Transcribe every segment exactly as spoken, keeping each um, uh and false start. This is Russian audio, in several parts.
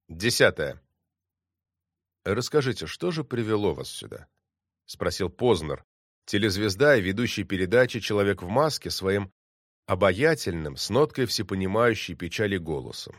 Десятое. «Расскажите, что же привело вас сюда?» — спросил Познер, телезвезда и ведущий передачи «Человек в маске» своим обаятельным, с ноткой всепонимающей печали голосом.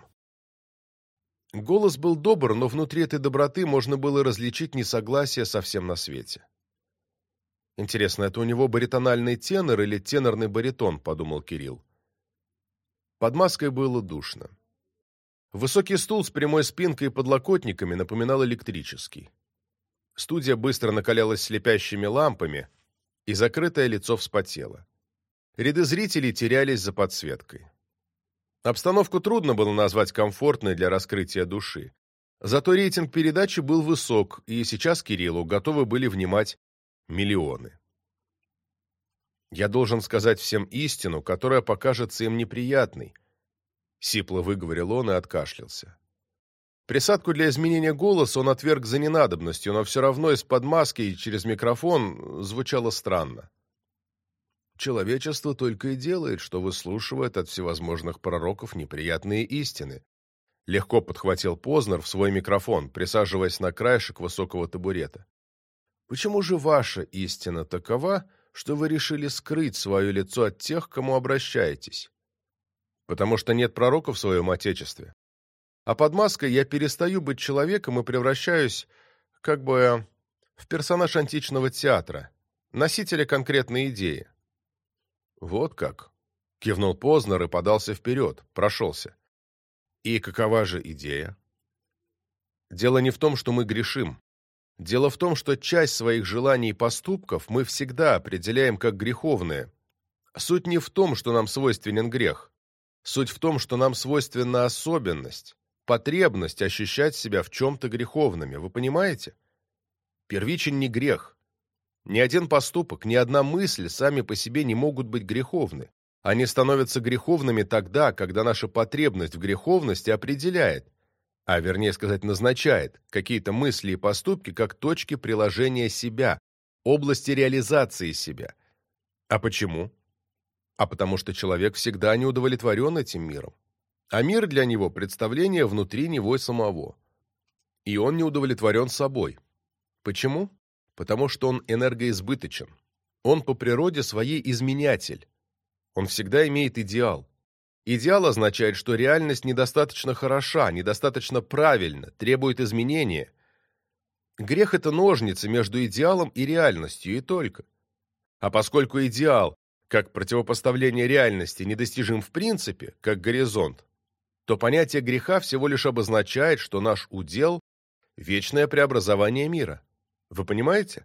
Голос был добр, но внутри этой доброты можно было различить несогласие со всем на свете. «Интересно, это у него баритональный тенор или тенорный баритон?» — подумал Кирилл. Под маской было душно. Высокий стул с прямой спинкой и подлокотниками напоминал электрический. Студия быстро накалялась слепящими лампами, и закрытое лицо вспотело. Ряды зрителей терялись за подсветкой. Обстановку трудно было назвать комфортной для раскрытия души. Зато рейтинг передачи был высок, и сейчас Кириллу готовы были внимать миллионы. «Я должен сказать всем истину, которая покажется им неприятной», — сипло выговорил он и откашлялся. Присадку для изменения голоса он отверг за ненадобностью, но все равно из-под маски и через микрофон звучало странно. «Человечество только и делает, что выслушивает от всевозможных пророков неприятные истины», — легко подхватил Познер в свой микрофон, присаживаясь на краешек высокого табурета. «Почему же ваша истина такова, что вы решили скрыть свое лицо от тех, к кому обращаетесь? Потому что нет пророков в своем Отечестве. А под маской я перестаю быть человеком и превращаюсь, как бы, в персонаж античного театра, носителя конкретной идеи». «Вот как?» — кивнул Познер и подался вперед, прошелся. «И какова же идея?» «Дело не в том, что мы грешим. Дело в том, что часть своих желаний и поступков мы всегда определяем как греховные. Суть не в том, что нам свойственен грех. Суть в том, что нам свойственна особенность, потребность ощущать себя в чем-то греховными. Вы понимаете? Первичен не грех. Ни один поступок, ни одна мысль сами по себе не могут быть греховны. Они становятся греховными тогда, когда наша потребность в греховности определяет, а вернее сказать назначает, какие-то мысли и поступки как точки приложения себя, области реализации себя. А почему? А потому что человек всегда не удовлетворен этим миром. А мир для него – представление внутри него самого. И он не удовлетворен собой. Почему? Потому что он энергоизбыточен. Он по природе своей изменятель. Он всегда имеет идеал. Идеал означает, что реальность недостаточно хороша, недостаточно правильна, требует изменения. Грех – это ножницы между идеалом и реальностью, и только. А поскольку идеал, как противопоставление реальности, недостижим в принципе, как горизонт, то понятие греха всего лишь обозначает, что наш удел – вечное преобразование мира. Вы понимаете?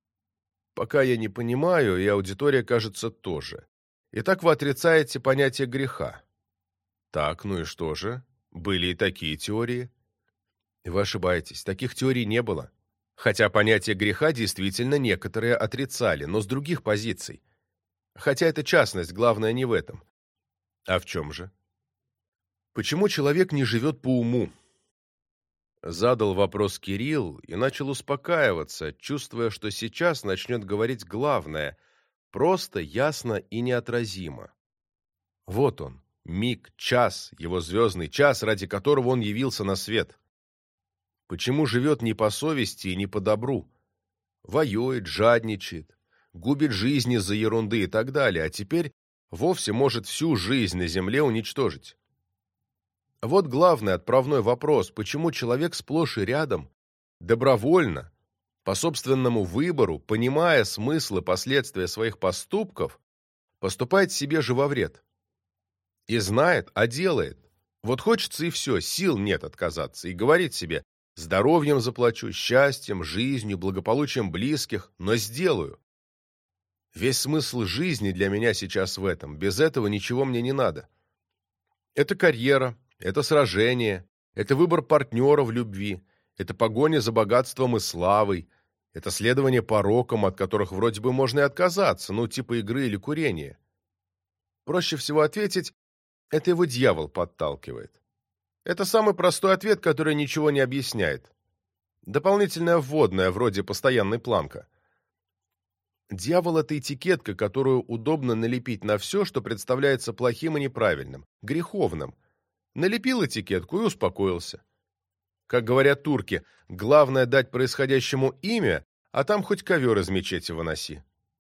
Пока я не понимаю, и аудитория, кажется, тоже. Итак, вы отрицаете понятие греха. Так, ну и что же? Были и такие теории. Вы ошибаетесь, таких теорий не было. Хотя понятие греха действительно некоторые отрицали, но с других позиций. Хотя это частность, главное не в этом. А в чем же? Почему человек не живет по уму? Задал вопрос Кирилл и начал успокаиваться, чувствуя, что сейчас начнет говорить главное, просто, ясно и неотразимо. Вот он, миг, час, его звездный час, ради которого он явился на свет. Почему живет не по совести и не по добру? Воюет, жадничает, губит жизнь из-за ерунды и так далее, а теперь вовсе может всю жизнь на земле уничтожить. Вот главный отправной вопрос, почему человек сплошь и рядом, добровольно, по собственному выбору, понимая смысл и последствия своих поступков, поступает себе же во вред. И знает, а делает. Вот хочется и все, сил нет отказаться, и говорит себе: здоровьем заплачу, счастьем, жизнью, благополучием близких, но сделаю. Весь смысл жизни для меня сейчас в этом, без этого ничего мне не надо. Это карьера. Это сражение, это выбор партнера в любви, это погоня за богатством и славой, это следование порокам, от которых вроде бы можно и отказаться, ну, типа игры или курения. Проще всего ответить: это его дьявол подталкивает. Это самый простой ответ, который ничего не объясняет. Дополнительная вводная, вроде постоянной планка. Дьявол – это этикетка, которую удобно налепить на все, что представляется плохим и неправильным, греховным. Налепил этикетку и успокоился. Как говорят турки, главное дать происходящему имя, а там хоть ковер из мечети выноси.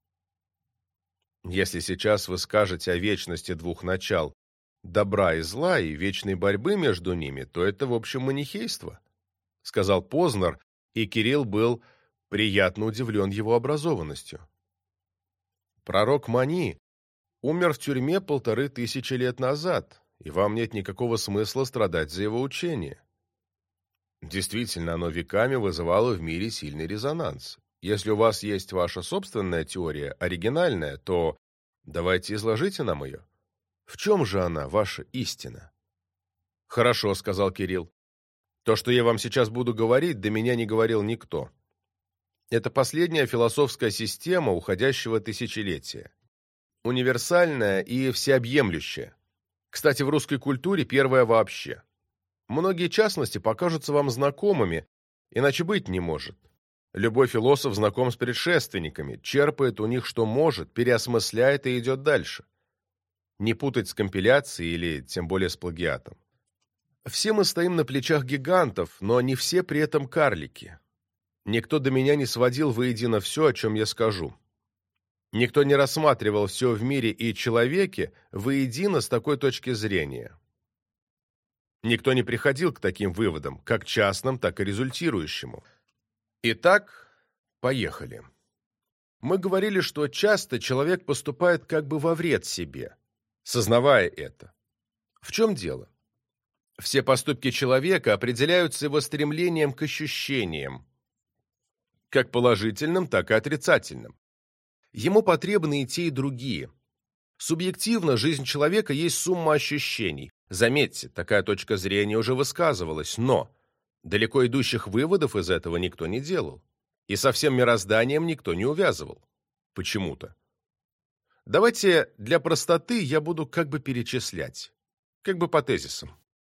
Если сейчас вы скажете о вечности двух начал, добра и зла, и вечной борьбы между ними, то это, в общем, манихейство, — сказал Познер, и Кирилл был приятно удивлен его образованностью. Пророк Мани умер в тюрьме полторы тысячи лет назад, и вам нет никакого смысла страдать за его учение. Действительно, оно веками вызывало в мире сильный резонанс. Если у вас есть ваша собственная теория, оригинальная, то давайте изложите нам ее. В чем же она, ваша истина? Хорошо, — сказал Кирилл. То, что я вам сейчас буду говорить, до меня не говорил никто. Это последняя философская система уходящего тысячелетия. Универсальная и всеобъемлющая. Кстати, в русской культуре первая вообще. Многие частности покажутся вам знакомыми, иначе быть не может. Любой философ знаком с предшественниками, черпает у них что может, переосмысляет и идет дальше. Не путать с компиляцией или тем более с плагиатом. Все мы стоим на плечах гигантов, но не все при этом карлики. Никто до меня не сводил воедино все, о чем я скажу. Никто не рассматривал все в мире и человеке воедино с такой точки зрения. Никто не приходил к таким выводам, как частным, так и результирующему. Итак, поехали. Мы говорили, что часто человек поступает как бы во вред себе, сознавая это. В чем дело? Все поступки человека определяются его стремлением к ощущениям, как положительным, так и отрицательным. Ему потребны и те, и другие. Субъективно жизнь человека есть сумма ощущений. Заметьте, такая точка зрения уже высказывалась, но далеко идущих выводов из этого никто не делал. И со всем мирозданием никто не увязывал. Почему-то. Давайте для простоты я буду как бы перечислять. Как бы по тезисам.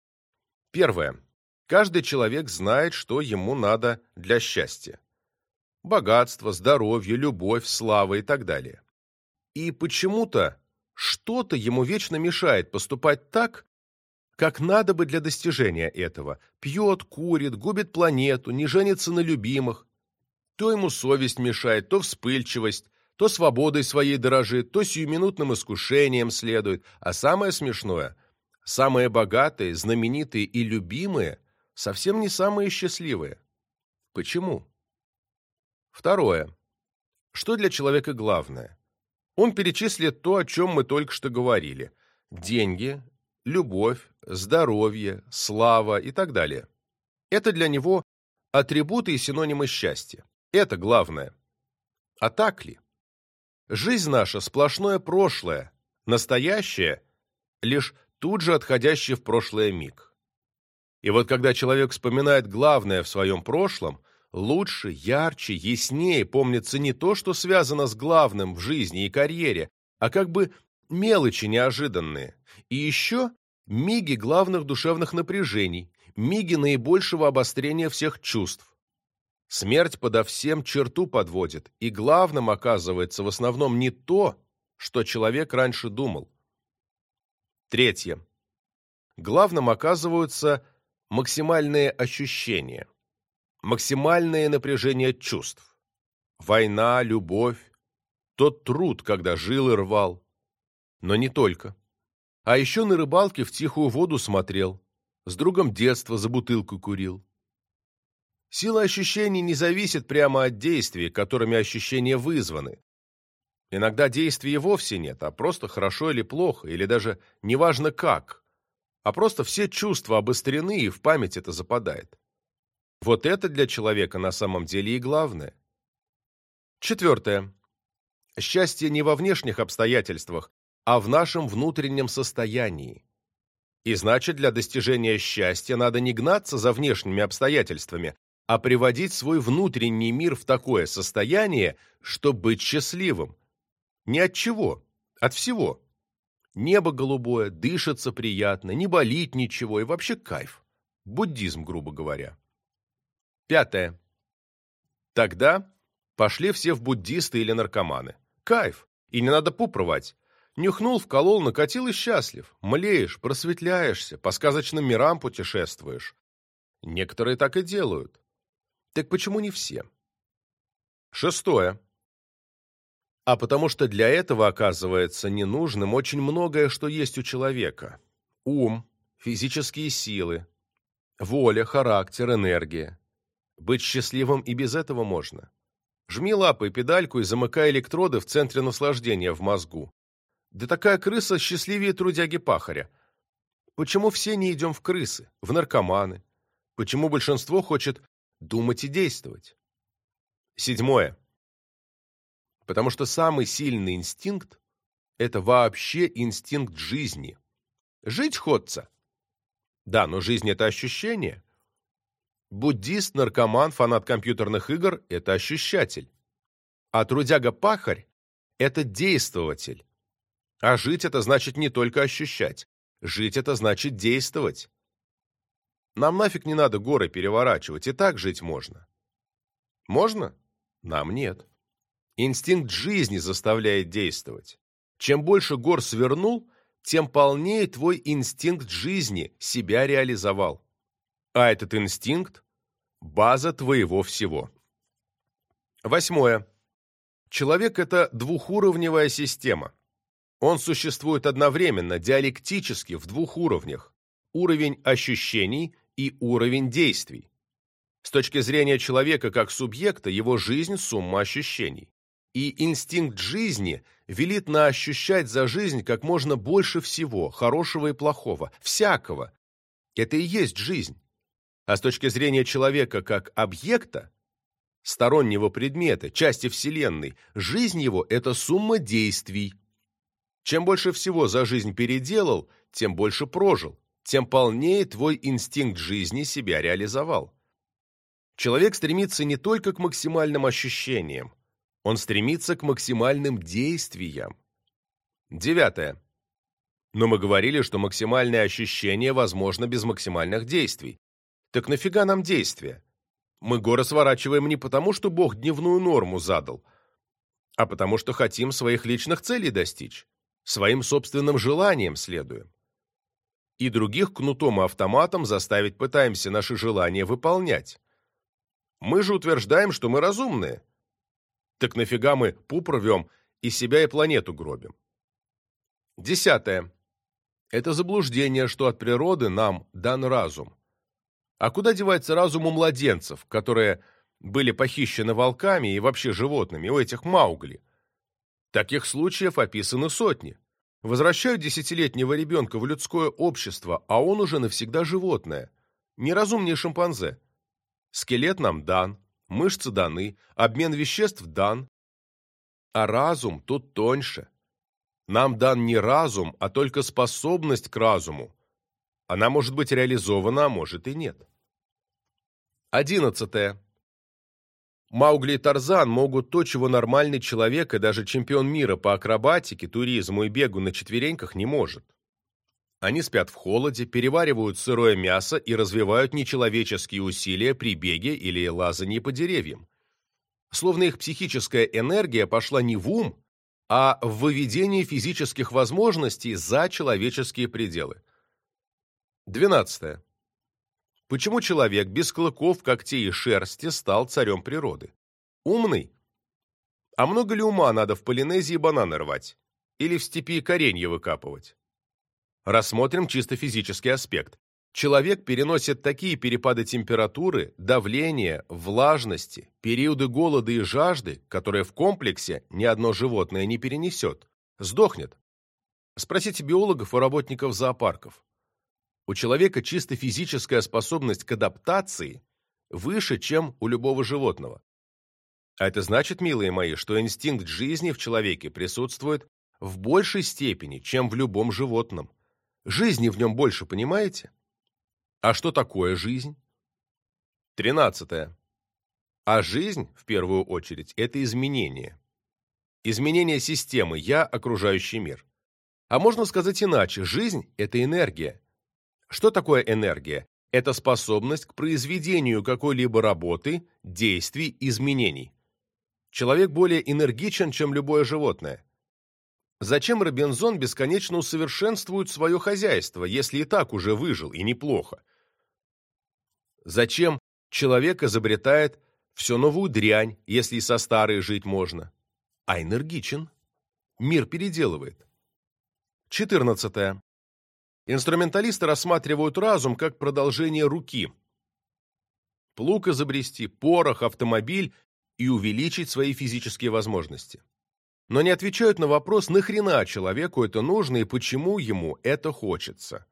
Первое. Каждый человек знает, что ему надо для счастья. Богатство, здоровье, любовь, слава и так далее. И почему-то что-то ему вечно мешает поступать так, как надо бы для достижения этого. Пьет, курит, губит планету, не женится на любимых. То ему совесть мешает, то вспыльчивость, то свободой своей дорожит, то сиюминутным искушением следует. А самое смешное, самые богатые, знаменитые и любимые совсем не самые счастливые. Почему? Второе. Что для человека главное? Он перечислит то, о чем мы только что говорили. Деньги, любовь, здоровье, слава и так далее. Это для него атрибуты и синонимы счастья. Это главное. А так ли? Жизнь наша сплошное прошлое, настоящее — лишь тут же отходящий в прошлое миг. И вот когда человек вспоминает главное в своем прошлом, лучше, ярче, яснее помнится не то, что связано с главным в жизни и карьере, а как бы мелочи неожиданные. И еще миги главных душевных напряжений, миги наибольшего обострения всех чувств. Смерть подо всем черту подводит, и главным оказывается в основном не то, что человек раньше думал. Третье. Главным оказываются максимальные ощущения. Максимальное напряжение чувств. Война, любовь, тот труд, когда жилы рвал. Но не только. А еще на рыбалке в тихую воду смотрел, с другом детства за бутылку курил. Сила ощущений не зависит прямо от действий, которыми ощущения вызваны. Иногда действий вовсе нет, а просто хорошо или плохо, или даже неважно как, а просто все чувства обострены, и в память это западает. Вот это для человека на самом деле и главное. Четвертое. Счастье не во внешних обстоятельствах, а в нашем внутреннем состоянии. И значит, для достижения счастья надо не гнаться за внешними обстоятельствами, а приводить свой внутренний мир в такое состояние, чтобы быть счастливым. Не от чего, от всего. Небо голубое, дышится приятно, не болит ничего, и вообще кайф. Буддизм, грубо говоря. Пятое. Тогда пошли все в буддисты или наркоманы. Кайф. И не надо пуп рвать. Нюхнул, вколол, накатил и счастлив. Млеешь, просветляешься, по сказочным мирам путешествуешь. Некоторые так и делают. Так почему не все? Шестое. А потому что для этого оказывается ненужным очень многое, что есть у человека. Ум, физические силы, воля, характер, энергия. Быть счастливым и без этого можно. Жми лапой педальку и замыкай электроды в центре наслаждения в мозгу. Да такая крыса счастливее трудяги-пахаря. Почему все не идем в крысы, в наркоманы? Почему большинство хочет думать и действовать? Седьмое. Потому что самый сильный инстинкт – это вообще инстинкт жизни. Жить хочется. Да, но жизнь – это ощущение. Буддист, наркоман, фанат компьютерных игр – это ощущатель. А трудяга-пахарь – это действователь. А жить – это значит не только ощущать. Жить – это значит действовать. Нам нафиг не надо горы переворачивать, и так жить можно. Можно? Нам нет. Инстинкт жизни заставляет действовать. Чем больше гор свернул, тем полнее твой инстинкт жизни себя реализовал. А этот инстинкт – база твоего всего. Восьмое. Человек – это двухуровневая система. Он существует одновременно, диалектически, в двух уровнях. Уровень ощущений и уровень действий. С точки зрения человека как субъекта, его жизнь – сумма ощущений. И инстинкт жизни велит наощущать за жизнь как можно больше всего, хорошего и плохого, всякого. Это и есть жизнь. А с точки зрения человека как объекта, стороннего предмета, части Вселенной, жизнь его – это сумма действий. Чем больше всего за жизнь переделал, тем больше прожил, тем полнее твой инстинкт жизни себя реализовал. Человек стремится не только к максимальным ощущениям, он стремится к максимальным действиям. Девятое. Но мы говорили, что максимальное ощущение возможно без максимальных действий. Так нафига нам действия? Мы горы сворачиваем не потому, что Бог дневную норму задал, а потому что хотим своих личных целей достичь, своим собственным желаниям следуем. И других кнутом и автоматом заставить пытаемся наши желания выполнять. Мы же утверждаем, что мы разумные. Так нафига мы пуп рвем и себя и планету гробим? Десятое. Это заблуждение, что от природы нам дан разум. А куда девается разум у младенцев, которые были похищены волками и вообще животными, у этих Маугли? Таких случаев описаны сотни. Возвращают десятилетнего ребенка в людское общество, а он уже навсегда животное. Неразумнее шимпанзе. Скелет нам дан, мышцы даны, обмен веществ дан. А разум тут тоньше. Нам дан не разум, а только способность к разуму. Она может быть реализована, а может и нет. Одиннадцатое. Маугли и Тарзан могут то, чего нормальный человек и даже чемпион мира по акробатике, туризму и бегу на четвереньках не может. Они спят в холоде, переваривают сырое мясо и развивают нечеловеческие усилия при беге или лазании по деревьям. Словно их психическая энергия пошла не в ум, а в выведение физических возможностей за человеческие пределы. Двенадцатое. Почему человек без клыков, когтей и шерсти стал царем природы? Умный? А много ли ума надо в Полинезии бананы рвать? Или в степи коренья выкапывать? Рассмотрим чисто физический аспект. Человек переносит такие перепады температуры, давления, влажности, периоды голода и жажды, которые в комплексе ни одно животное не перенесет. Сдохнет. Спросите биологов и работников зоопарков. У человека чисто физическая способность к адаптации выше, чем у любого животного. А это значит, милые мои, что инстинкт жизни в человеке присутствует в большей степени, чем в любом животном. Жизни в нем больше, понимаете? А что такое жизнь? Тринадцатое. А жизнь, в первую очередь, это изменение. Изменение системы «я» – окружающий мир. А можно сказать иначе, жизнь – это энергия. Что такое энергия? Это способность к произведению какой-либо работы, действий, изменений. Человек более энергичен, чем любое животное. Зачем Робинзон бесконечно усовершенствует свое хозяйство, если и так уже выжил, и неплохо? Зачем человек изобретает все новую дрянь, если и со старой жить можно? А энергичен. Мир переделывает. четырнадцатое. Инструменталисты рассматривают разум как продолжение руки. Плуг изобрести, порох, автомобиль и увеличить свои физические возможности. Но не отвечают на вопрос, нахрена человеку это нужно и почему ему это хочется.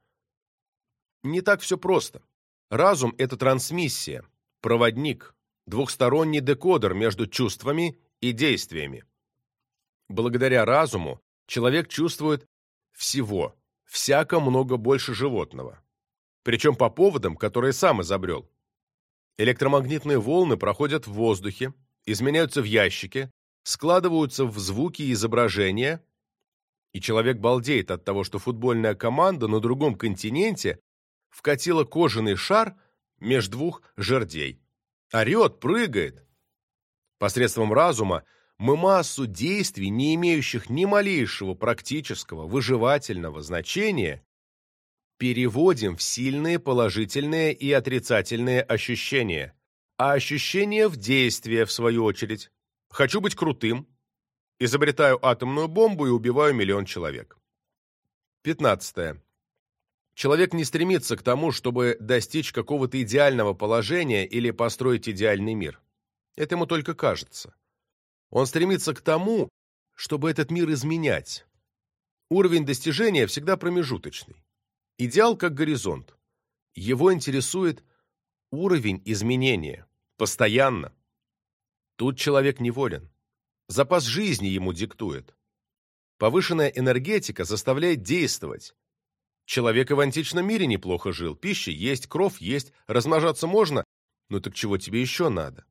Не так все просто. Разум – это трансмиссия, проводник, двухсторонний декодер между чувствами и действиями. Благодаря разуму человек чувствует всего, всяко много больше животного. Причем по поводам, которые сам изобрел. Электромагнитные волны проходят в воздухе, изменяются в ящике, складываются в звуки и изображения, и человек балдеет от того, что футбольная команда на другом континенте вкатила кожаный шар между двух жердей. Орет, прыгает. Посредством разума мы массу действий, не имеющих ни малейшего практического, выживательного значения, переводим в сильные положительные и отрицательные ощущения, а ощущения в действие, в свою очередь. Хочу быть крутым, изобретаю атомную бомбу и убиваю миллион человек. пятнадцатое. Человек не стремится к тому, чтобы достичь какого-то идеального положения или построить идеальный мир. Это ему только кажется. Он стремится к тому, чтобы этот мир изменять. Уровень достижения всегда промежуточный. Идеал как горизонт. Его интересует уровень изменения. Постоянно. Тут человек неволен. Запас жизни ему диктует. Повышенная энергетика заставляет действовать. Человек и в античном мире неплохо жил. Пища есть, кров есть, размножаться можно. Ну так чего тебе еще надо?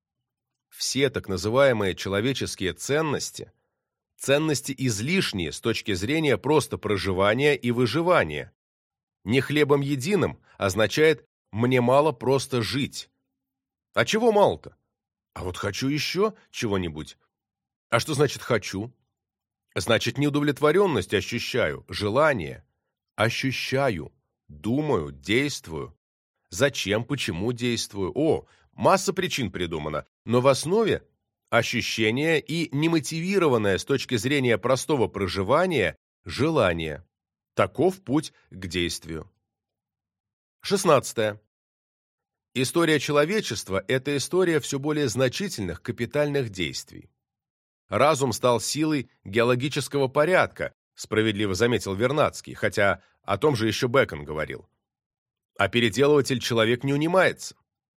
Все так называемые человеческие ценности, ценности излишние с точки зрения просто проживания и выживания. Не хлебом единым означает «мне мало просто жить». А чего мало-то? А вот хочу еще чего-нибудь. А что значит «хочу»? Значит, неудовлетворенность ощущаю, желание. Ощущаю, думаю, действую. Зачем, почему действую? О, масса причин придумана, но в основе ощущение и немотивированное с точки зрения простого проживания желание. Таков путь к действию. шестнадцатое. История человечества – это история все более значительных капитальных действий. Разум стал силой геологического порядка, справедливо заметил Вернадский, хотя о том же еще Бэкон говорил. А переделыватель человек не унимается.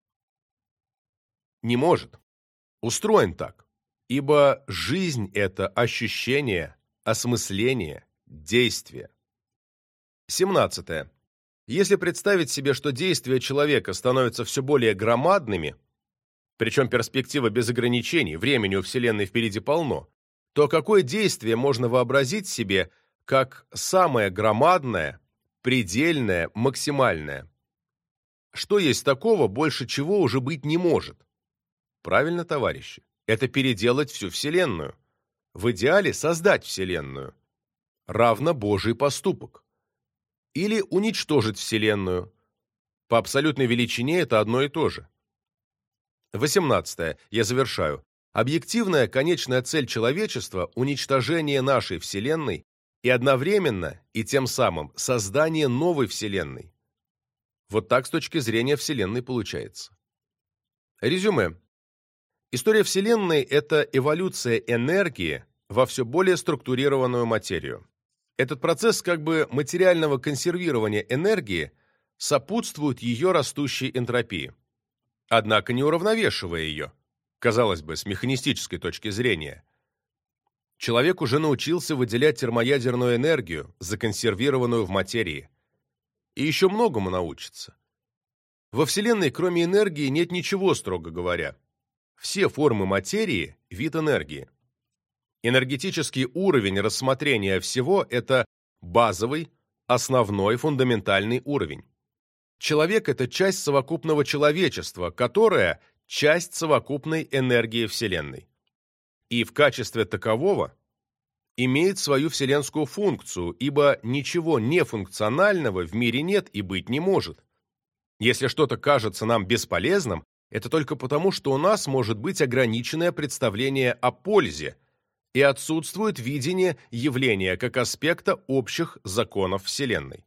Не может. Устроен так. Ибо жизнь – это ощущение, осмысление, действие. семнадцатое. Если представить себе, что действия человека становятся все более громадными, причем перспектива без ограничений, времени у Вселенной впереди полно, то какое действие можно вообразить себе как самое громадное, предельное, максимальное? Что есть такого, больше чего уже быть не может? Правильно, товарищи, это переделать всю Вселенную. В идеале создать Вселенную. Равно Божий поступок. Или уничтожить Вселенную. По абсолютной величине это одно и то же. восемнадцатое. Я завершаю. Объективная конечная цель человечества – уничтожение нашей Вселенной и одновременно, и тем самым, создание новой Вселенной. Вот так с точки зрения Вселенной получается. Резюме. История Вселенной – это эволюция энергии во все более структурированную материю. Этот процесс как бы материального консервирования энергии сопутствует ее растущей энтропии, однако не уравновешивая ее, казалось бы, с механистической точки зрения. Человек уже научился выделять термоядерную энергию, законсервированную в материи. И еще многому научится. Во Вселенной, кроме энергии, нет ничего, строго говоря. Все формы материи – вид энергии. Энергетический уровень рассмотрения всего – это базовый, основной, фундаментальный уровень. Человек – это часть совокупного человечества, которая – часть совокупной энергии Вселенной. И в качестве такового имеет свою вселенскую функцию, ибо ничего нефункционального в мире нет и быть не может. Если что-то кажется нам бесполезным, это только потому, что у нас может быть ограниченное представление о пользе и отсутствует видение явления как аспекта общих законов Вселенной.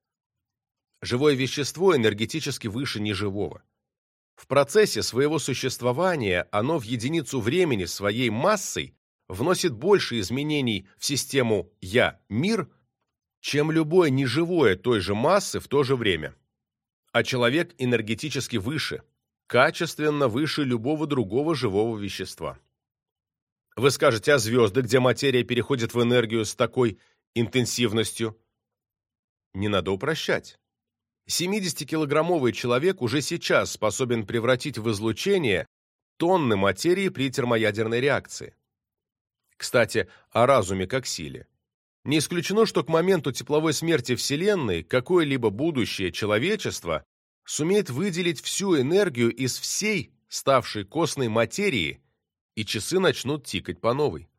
Живое вещество энергетически выше неживого. В процессе своего существования оно в единицу времени своей массой вносит больше изменений в систему «я-мир», чем любое неживое той же массы в то же время. А человек энергетически выше, качественно выше любого другого живого вещества. Вы скажете, а звезды, где материя переходит в энергию с такой интенсивностью? Не надо упрощать. семидесятикилограммовый человек уже сейчас способен превратить в излучение тонны материи при термоядерной реакции. Кстати, о разуме как силе. Не исключено, что к моменту тепловой смерти Вселенной какое-либо будущее человечество сумеет выделить всю энергию из всей ставшей костной материи, и часы начнут тикать по новой.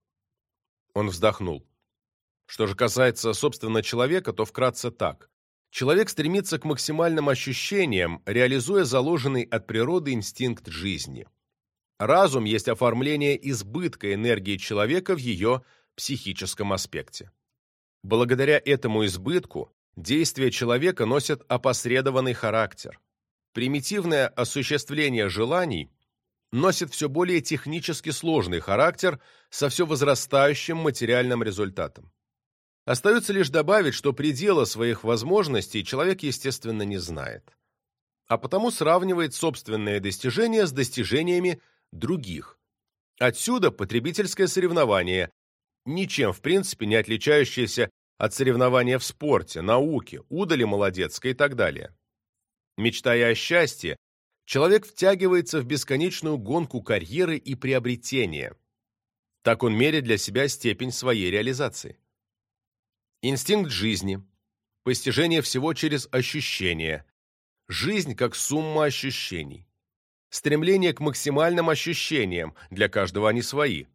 Он вздохнул. Что же касается, собственно, человека, то вкратце так. Человек стремится к максимальным ощущениям, реализуя заложенный от природы инстинкт жизни. Разум есть оформление избытка энергии человека в ее психическом аспекте. Благодаря этому избытку действия человека носят опосредованный характер. Примитивное осуществление желаний носит все более технически сложный характер со все возрастающим материальным результатом. Остается лишь добавить, что предела своих возможностей человек, естественно, не знает, а потому сравнивает собственные достижения с достижениями других. Отсюда потребительское соревнование, ничем в принципе не отличающееся от соревнования в спорте, науке, удали молодецкой и так далее. Мечтая о счастье, человек втягивается в бесконечную гонку карьеры и приобретения. Так он меряет для себя степень своей реализации. Инстинкт жизни, постижение всего через ощущения, жизнь как сумма ощущений, стремление к максимальным ощущениям, для каждого они свои.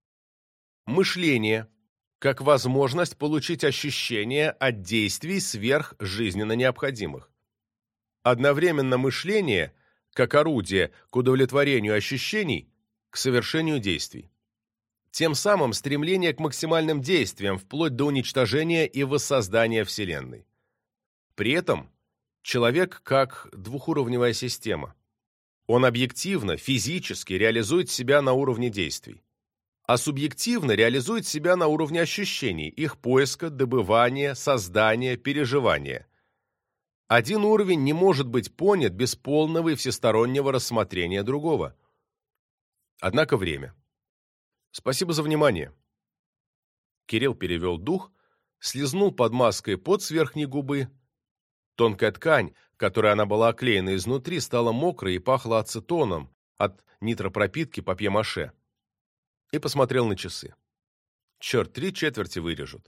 Мышление, как возможность получить ощущения от действий сверх жизненно необходимых. Одновременно мышление, как орудие к удовлетворению ощущений, к совершению действий. Тем самым стремление к максимальным действиям, вплоть до уничтожения и воссоздания Вселенной. При этом человек как двухуровневая система. Он объективно, физически реализует себя на уровне действий, а субъективно реализует себя на уровне ощущений, их поиска, добывания, создания, переживания. Один уровень не может быть понят без полного и всестороннего рассмотрения другого. Однако время. Спасибо за внимание. Кирилл перевел дух, слизнул под маской пот с верхней губы. Тонкая ткань, которой она была оклеена изнутри, стала мокрой и пахла ацетоном от нитропропитки папье-маше. И посмотрел на часы. Черт, три четверти вырежут.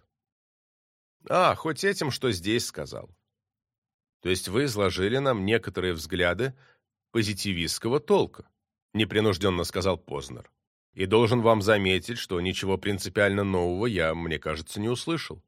А, хоть этим, что здесь сказал. То есть вы изложили нам некоторые взгляды позитивистского толка, непринужденно сказал Познер. И должен вам заметить, что ничего принципиально нового я, мне кажется, не услышал.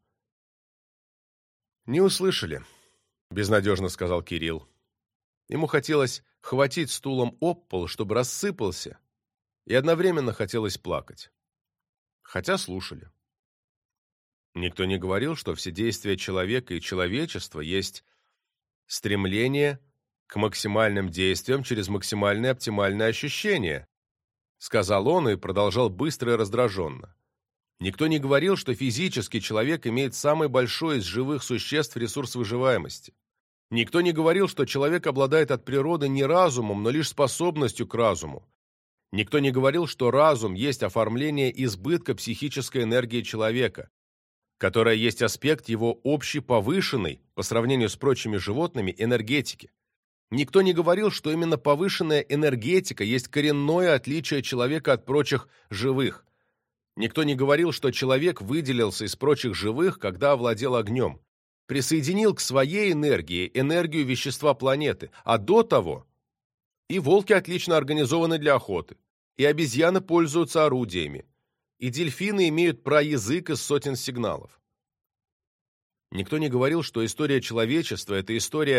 Не услышали, безнадежно сказал Кирилл. Ему хотелось хватить стулом об пол, чтобы рассыпался, и одновременно хотелось плакать. Хотя слушали. Никто не говорил, что все действия человека и человечества есть стремление к максимальным действиям через максимальные оптимальные ощущения, сказал он и продолжал быстро и раздраженно. Никто не говорил, что физически человек имеет самый большой из живых существ ресурс выживаемости. Никто не говорил, что человек обладает от природы не разумом, но лишь способностью к разуму. Никто не говорил, что разум есть оформление избытка психической энергии человека, которая есть аспект его общей повышенной, по сравнению с прочими животными, энергетики. Никто не говорил, что именно повышенная энергетика есть коренное отличие человека от прочих живых. Никто не говорил, что человек выделился из прочих живых, когда овладел огнем, присоединил к своей энергии энергию вещества планеты, а до того и волки отлично организованы для охоты, и обезьяны пользуются орудиями, и дельфины имеют праязык из сотен сигналов. Никто не говорил, что история человечества – это история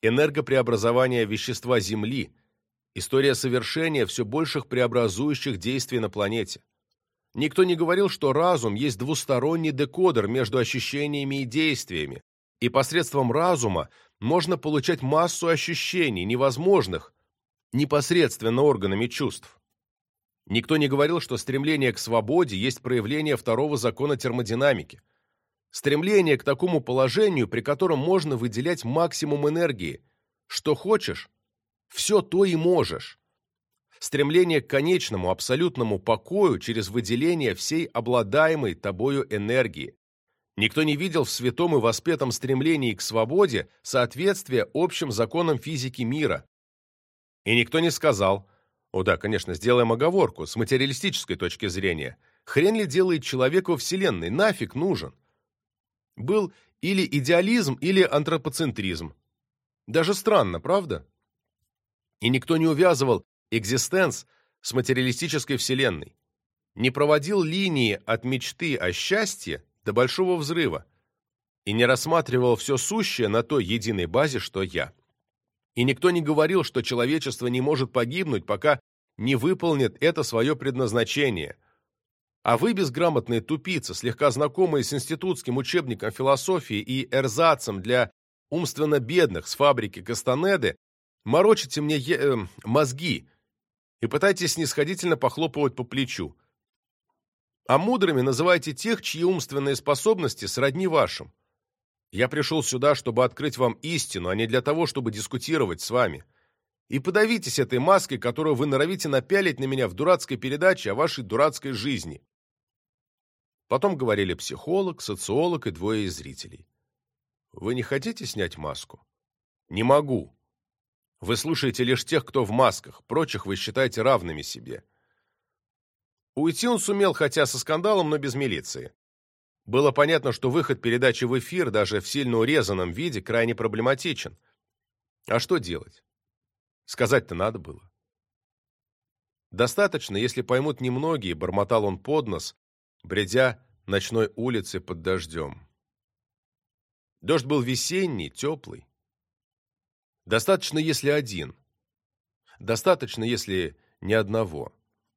энергопреобразования вещества Земли, история совершения все больших преобразующих действий на планете. Никто не говорил, что разум есть двусторонний декодер между ощущениями и действиями, и посредством разума можно получать массу ощущений, невозможных непосредственно органами чувств. Никто не говорил, что стремление к свободе есть проявление второго закона термодинамики. Стремление к такому положению, при котором можно выделять максимум энергии. Что хочешь, все то и можешь. Стремление к конечному, абсолютному покою через выделение всей обладаемой тобою энергии. Никто не видел в святом и воспетом стремлении к свободе соответствия общим законам физики мира. И никто не сказал: о да, конечно, сделаем оговорку, с материалистической точки зрения. Хрен ли делает человек во Вселенной? Нафиг нужен? Был или идеализм, или антропоцентризм. Даже странно, правда? И никто не увязывал экзистенс с материалистической Вселенной. Не проводил линии от мечты о счастье до большого взрыва. И не рассматривал все сущее на той единой базе, что я. И никто не говорил, что человечество не может погибнуть, пока не выполнит это свое предназначение. А вы, безграмотные тупицы, слегка знакомые с институтским учебником философии и эрзацем для умственно бедных с фабрики Кастанеды, морочите мне е- э, мозги и пытаетесь снисходительно похлопывать по плечу. А мудрыми называйте тех, чьи умственные способности сродни вашим. Я пришел сюда, чтобы открыть вам истину, а не для того, чтобы дискутировать с вами. И подавитесь этой маской, которую вы норовите напялить на меня в дурацкой передаче о вашей дурацкой жизни. Потом говорили психолог, социолог и двое из зрителей. Вы не хотите снять маску? Не могу. Вы слушаете лишь тех, кто в масках, прочих вы считаете равными себе. Уйти он сумел, хотя со скандалом, но без милиции. Было понятно, что выход передачи в эфир, даже в сильно урезанном виде, крайне проблематичен. А что делать? Сказать-то надо было. Достаточно, если поймут немногие, бормотал он под нос, бредя ночной улицей под дождем. Дождь был весенний, теплый. Достаточно, если один. Достаточно, если ни одного.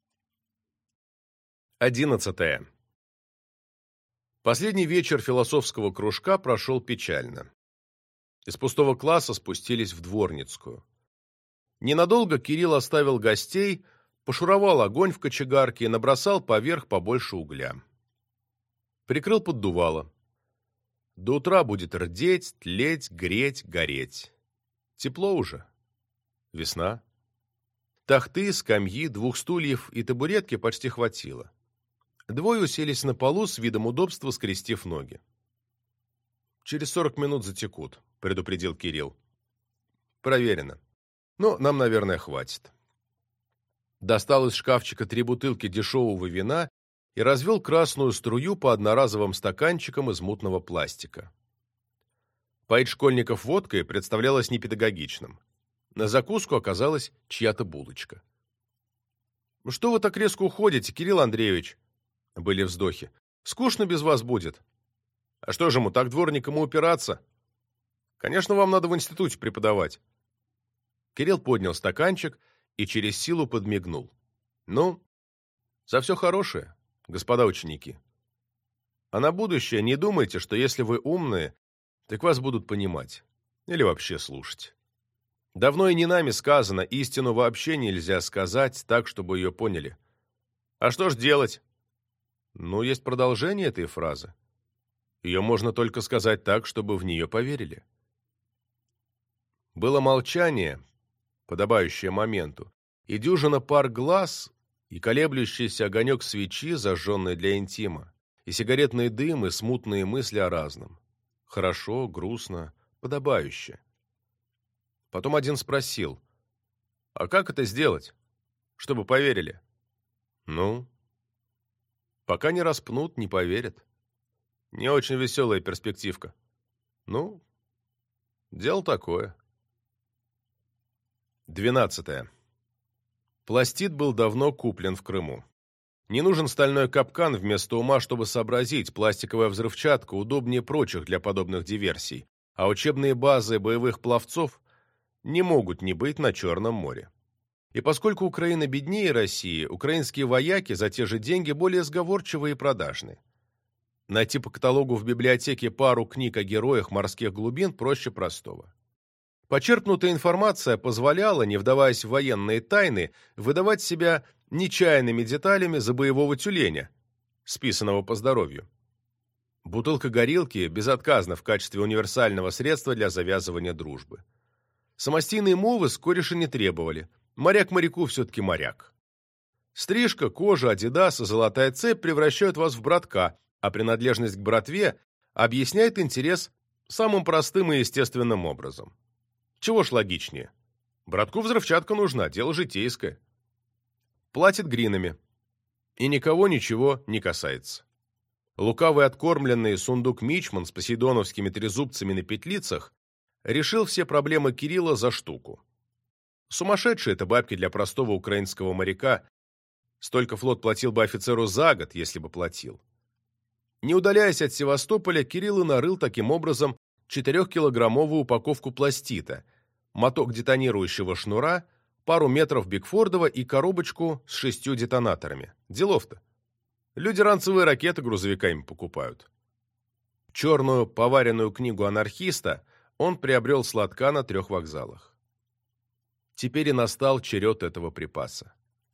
Одиннадцатое. Последний вечер философского кружка прошел печально. Из пустого класса спустились в дворницкую. Ненадолго Кирилл оставил гостей, пошуровал огонь в кочегарке и набросал поверх побольше угля. Прикрыл поддувало. До утра будет рдеть, тлеть, греть, гореть. Тепло уже. Весна. Тахты, скамьи, двух стульев и табуретки почти хватило. Двое уселись на полу с видом удобства, скрестив ноги. «Через сорок минут затекут», — предупредил Кирилл. «Проверено. Но нам, наверное, хватит». Достал из шкафчика три бутылки дешевого вина и развел красную струю по одноразовым стаканчикам из мутного пластика. Поить школьников водкой представлялось непедагогичным. На закуску оказалась чья-то булочка. «Что вы так резко уходите, Кирилл Андреевич?» Были вздохи. «Скучно без вас будет». «А что же ему, так дворникам и упираться?» «Конечно, вам надо в институте преподавать». Кирилл поднял стаканчик и через силу подмигнул. «Ну, за все хорошее, господа ученики. А на будущее не думайте, что если вы умные, так вас будут понимать. Или вообще слушать. Давно и не нами сказано, истину вообще нельзя сказать так, чтобы ее поняли. А что ж делать? Ну, есть продолжение этой фразы. Ее можно только сказать так, чтобы в нее поверили». Было молчание, подобающее моменту, и дюжина пар глаз, и колеблющийся огонек свечи, зажженный для интима, и сигаретный дым, и смутные мысли о разном. Хорошо, грустно, подобающе. Потом один спросил: «А как это сделать, чтобы поверили?» «Ну, пока не распнут, не поверят. Не очень веселая перспективка. Ну, дело такое». Двенадцатое. Пластид был давно куплен в Крыму. Не нужен стальной капкан вместо ума, чтобы сообразить, пластиковая взрывчатка удобнее прочих для подобных диверсий, а учебные базы боевых пловцов не могут не быть на Черном море. И поскольку Украина беднее России, украинские вояки за те же деньги более сговорчивые и продажны. Найти по каталогу в библиотеке пару книг о героях морских глубин проще простого. Почерпнутая информация позволяла, не вдаваясь в военные тайны, выдавать себя нечаянными деталями за боевого тюленя, списанного по здоровью. Бутылка горилки безотказна в качестве универсального средства для завязывания дружбы. Самостийные мовы с кореша не требовали. Моряк моряку все-таки моряк. Стрижка, кожа, адидас и золотая цепь превращают вас в братка, а принадлежность к братве объясняет интерес самым простым и естественным образом. Чего ж логичнее? Братку взрывчатка нужна, дело житейское. Платит гринами. И никого ничего не касается. Лукавый откормленный сундук Мичман с посейдоновскими трезубцами на петлицах решил все проблемы Кирилла за штуку. Сумасшедшие это бабки для простого украинского моряка. Столько флот платил бы офицеру за год, если бы платил. Не удаляясь от Севастополя, Кирилл и нарыл таким образом четырехкилограммовую упаковку пластита, моток детонирующего шнура, пару метров Бигфордова и коробочку с шестью детонаторами. Делов-то. Люди ранцевые ракеты грузовиками покупают. Черную поваренную книгу анархиста он приобрел с лотка на трех вокзалах. Теперь и настал черед этого припаса.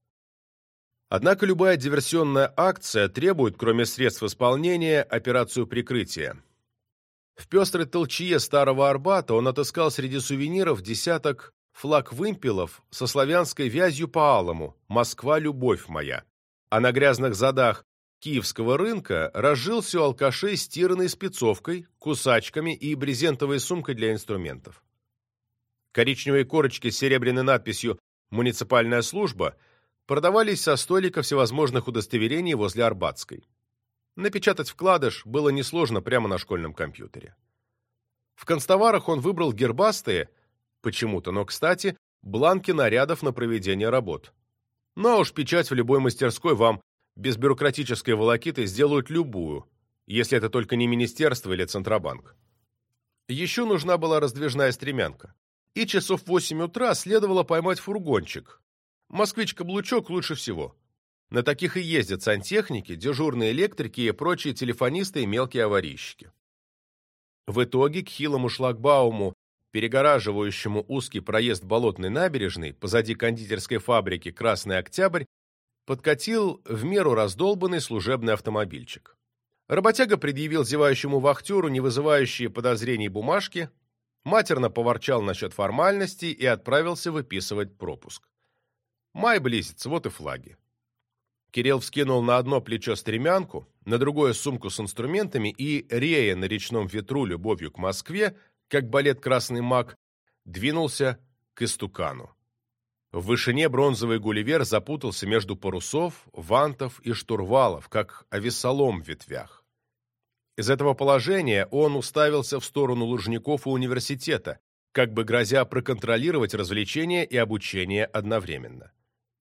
Однако любая диверсионная акция требует, кроме средств исполнения, операцию прикрытия. В пестрой толчье Старого Арбата он отыскал среди сувениров десяток флаг-вымпелов со славянской вязью по алому «Москва, любовь моя», а на грязных задах Киевского рынка разжился у алкашей стиранной спецовкой, кусачками и брезентовой сумкой для инструментов. Коричневые корочки с серебряной надписью «Муниципальная служба» продавались со столика всевозможных удостоверений возле Арбатской. Напечатать вкладыш было несложно прямо на школьном компьютере. В канцтоварах он выбрал гербастые, почему-то, но, кстати, бланки нарядов на проведение работ. Ну а уж печать в любой мастерской вам без бюрократической волокиты сделают любую, если это только не министерство или Центробанк. Еще нужна была раздвижная стремянка. И часов в восемь утра следовало поймать фургончик. Москвич-каблучок лучше всего. На таких и ездят сантехники, дежурные электрики и прочие телефонисты и мелкие аварийщики. В итоге к хилому шлагбауму, перегораживающему узкий проезд Болотной набережной позади кондитерской фабрики «Красный Октябрь», подкатил в меру раздолбанный служебный автомобильчик. Работяга предъявил зевающему вахтеру не вызывающие подозрений бумажки, матерно поворчал насчет формальностей и отправился выписывать пропуск. Май близится, вот и флаги. Кирилл вскинул на одно плечо стремянку, на другое сумку с инструментами и, рея на речном ветру любовью к Москве, как балет «Красный маг», двинулся к истукану. В вышине бронзовый гулливер запутался между парусов, вантов и штурвалов, как авессалом в ветвях. Из этого положения он уставился в сторону Лужников и университета, как бы грозя проконтролировать развлечение и обучение одновременно.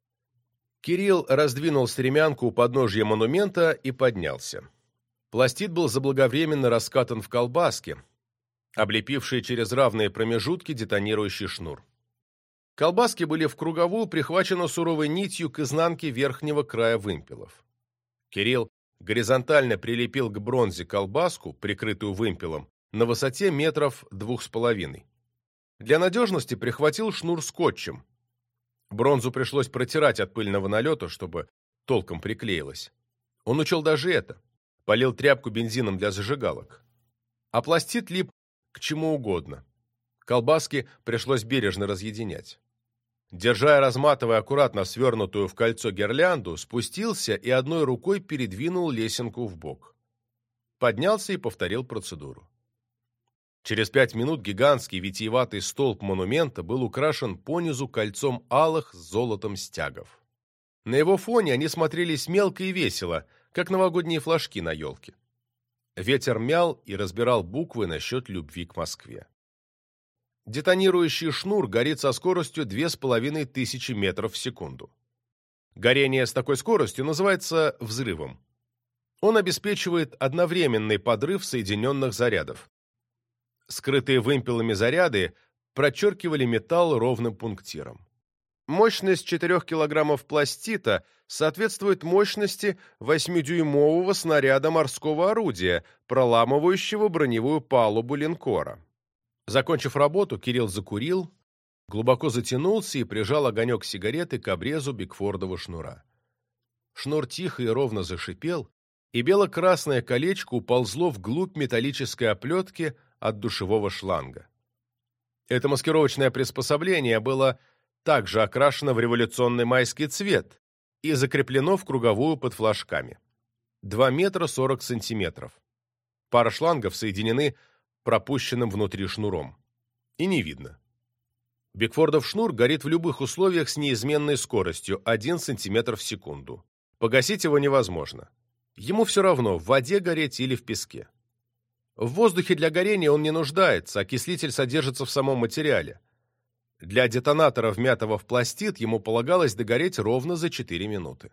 Кирилл раздвинул стремянку у подножья монумента и поднялся. Пластид был заблаговременно раскатан в колбаски, облепившие через равные промежутки детонирующий шнур. Колбаски были в круговую прихвачены суровой нитью к изнанке верхнего края вымпелов. Кирилл горизонтально прилепил к бронзе колбаску, прикрытую вымпелом, на высоте метров двух с половиной. Для надежности прихватил шнур скотчем. Бронзу пришлось протирать от пыльного налета, чтобы толком приклеилась. Он учел даже это. Полил тряпку бензином для зажигалок. А пластид лип к чему угодно. Колбаски пришлось бережно разъединять. Держа и разматывая аккуратно свернутую в кольцо гирлянду, спустился и одной рукой передвинул лесенку вбок. Поднялся и повторил процедуру. Через пять минут гигантский витиеватый столб монумента был украшен понизу кольцом алых с золотом стягов. На его фоне они смотрелись мелко и весело, как новогодние флажки на елке. Ветер мял и разбирал буквы насчет любви к Москве. Детонирующий шнур горит со скоростью две с половиной тысячи метров в секунду. Горение с такой скоростью называется взрывом. Он обеспечивает одновременный подрыв соединенных зарядов. Скрытые вымпелами заряды прочеркивали металл ровным пунктиром. Мощность четырех килограммов пластита соответствует мощности восьмидюймового снаряда морского орудия, проламывающего броневую палубу линкора. Закончив работу, Кирилл закурил, глубоко затянулся и прижал огонек сигареты к обрезу бигфордова шнура. Шнур тихо и ровно зашипел, и бело-красное колечко уползло вглубь металлической оплетки от душевого шланга. Это маскировочное приспособление было также окрашено в революционный майский цвет и закреплено в круговую под флажками. два метра сорок сантиметров. Пара шлангов соединены пропущенным внутри шнуром. И не видно. Бигфордов шнур горит в любых условиях с неизменной скоростью один сантиметр в секунду. Погасить его невозможно. Ему все равно, в воде гореть или в песке. В воздухе для горения он не нуждается, окислитель содержится в самом материале. Для детонатора, вмятого в пластид, ему полагалось догореть ровно за четыре минуты.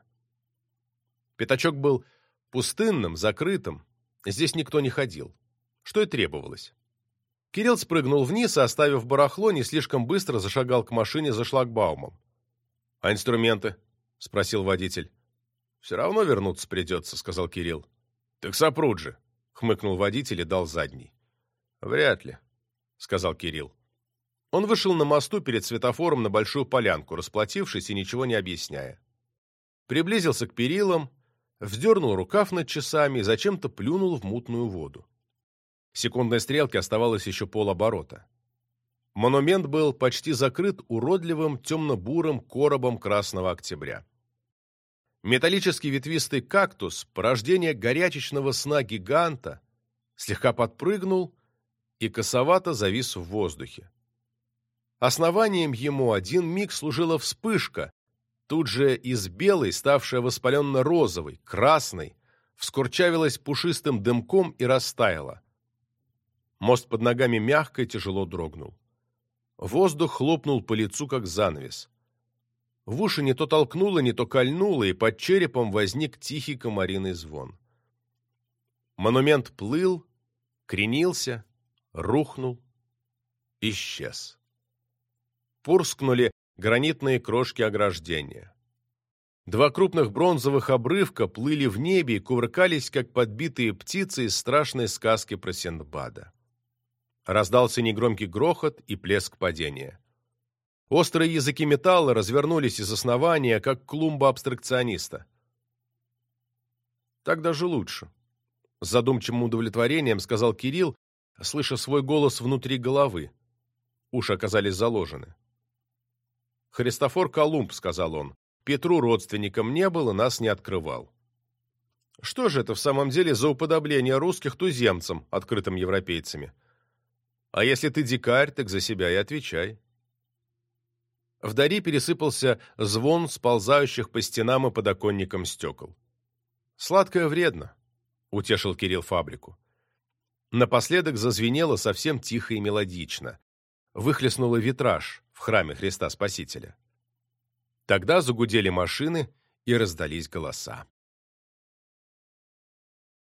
Пятачок был пустынным, закрытым, здесь никто не ходил, что и требовалось. Кирилл спрыгнул вниз и, оставив барахло, не слишком быстро зашагал к машине за шлагбаумом. — А инструменты? — спросил водитель. — Все равно вернуться придется, — сказал Кирилл. — Так сопрут же, — хмыкнул водитель и дал задний. — Вряд ли, — сказал Кирилл. Он вышел на мосту перед светофором на большую полянку, расплатившись и ничего не объясняя. Приблизился к перилам, вздернул рукав над часами и зачем-то плюнул в мутную воду. Секундной стрелке оставалось еще полоборота. Монумент был почти закрыт уродливым темно-бурым коробом красного октября. Металлический ветвистый кактус, порождение горячечного сна гиганта, слегка подпрыгнул и косовато завис в воздухе. Основанием ему один миг служила вспышка, тут же из белой, ставшая воспаленно-розовой, красной, вскурчавилась пушистым дымком и растаяла. Мост под ногами мягко и тяжело дрогнул. Воздух хлопнул по лицу, как занавес. В уши не то толкнуло, не то кольнуло, и под черепом возник тихий комариный звон. Монумент плыл, кренился, рухнул, исчез. Пурскнули гранитные крошки ограждения. Два крупных бронзовых обрывка плыли в небе и кувыркались, как подбитые птицы из страшной сказки про Синдбада. Раздался негромкий грохот и плеск падения. Острые языки металла развернулись из основания, как клумба абстракциониста. «Так даже лучше», — с задумчивым удовлетворением сказал Кирилл, слыша свой голос внутри головы. Уши оказались заложены. «Христофор Колумб», — сказал он, — «Петру родственником не был и нас не открывал». Что же это в самом деле за уподобление русских туземцам, открытым европейцами? А если ты дикарь, так за себя и отвечай. Вдали пересыпался звон сползающих по стенам и подоконникам стекол. «Сладкое вредно», — утешил Кирилл фабрику. Напоследок зазвенело совсем тихо и мелодично. Выхлестнуло витраж в храме Христа Спасителя. Тогда загудели машины и раздались голоса.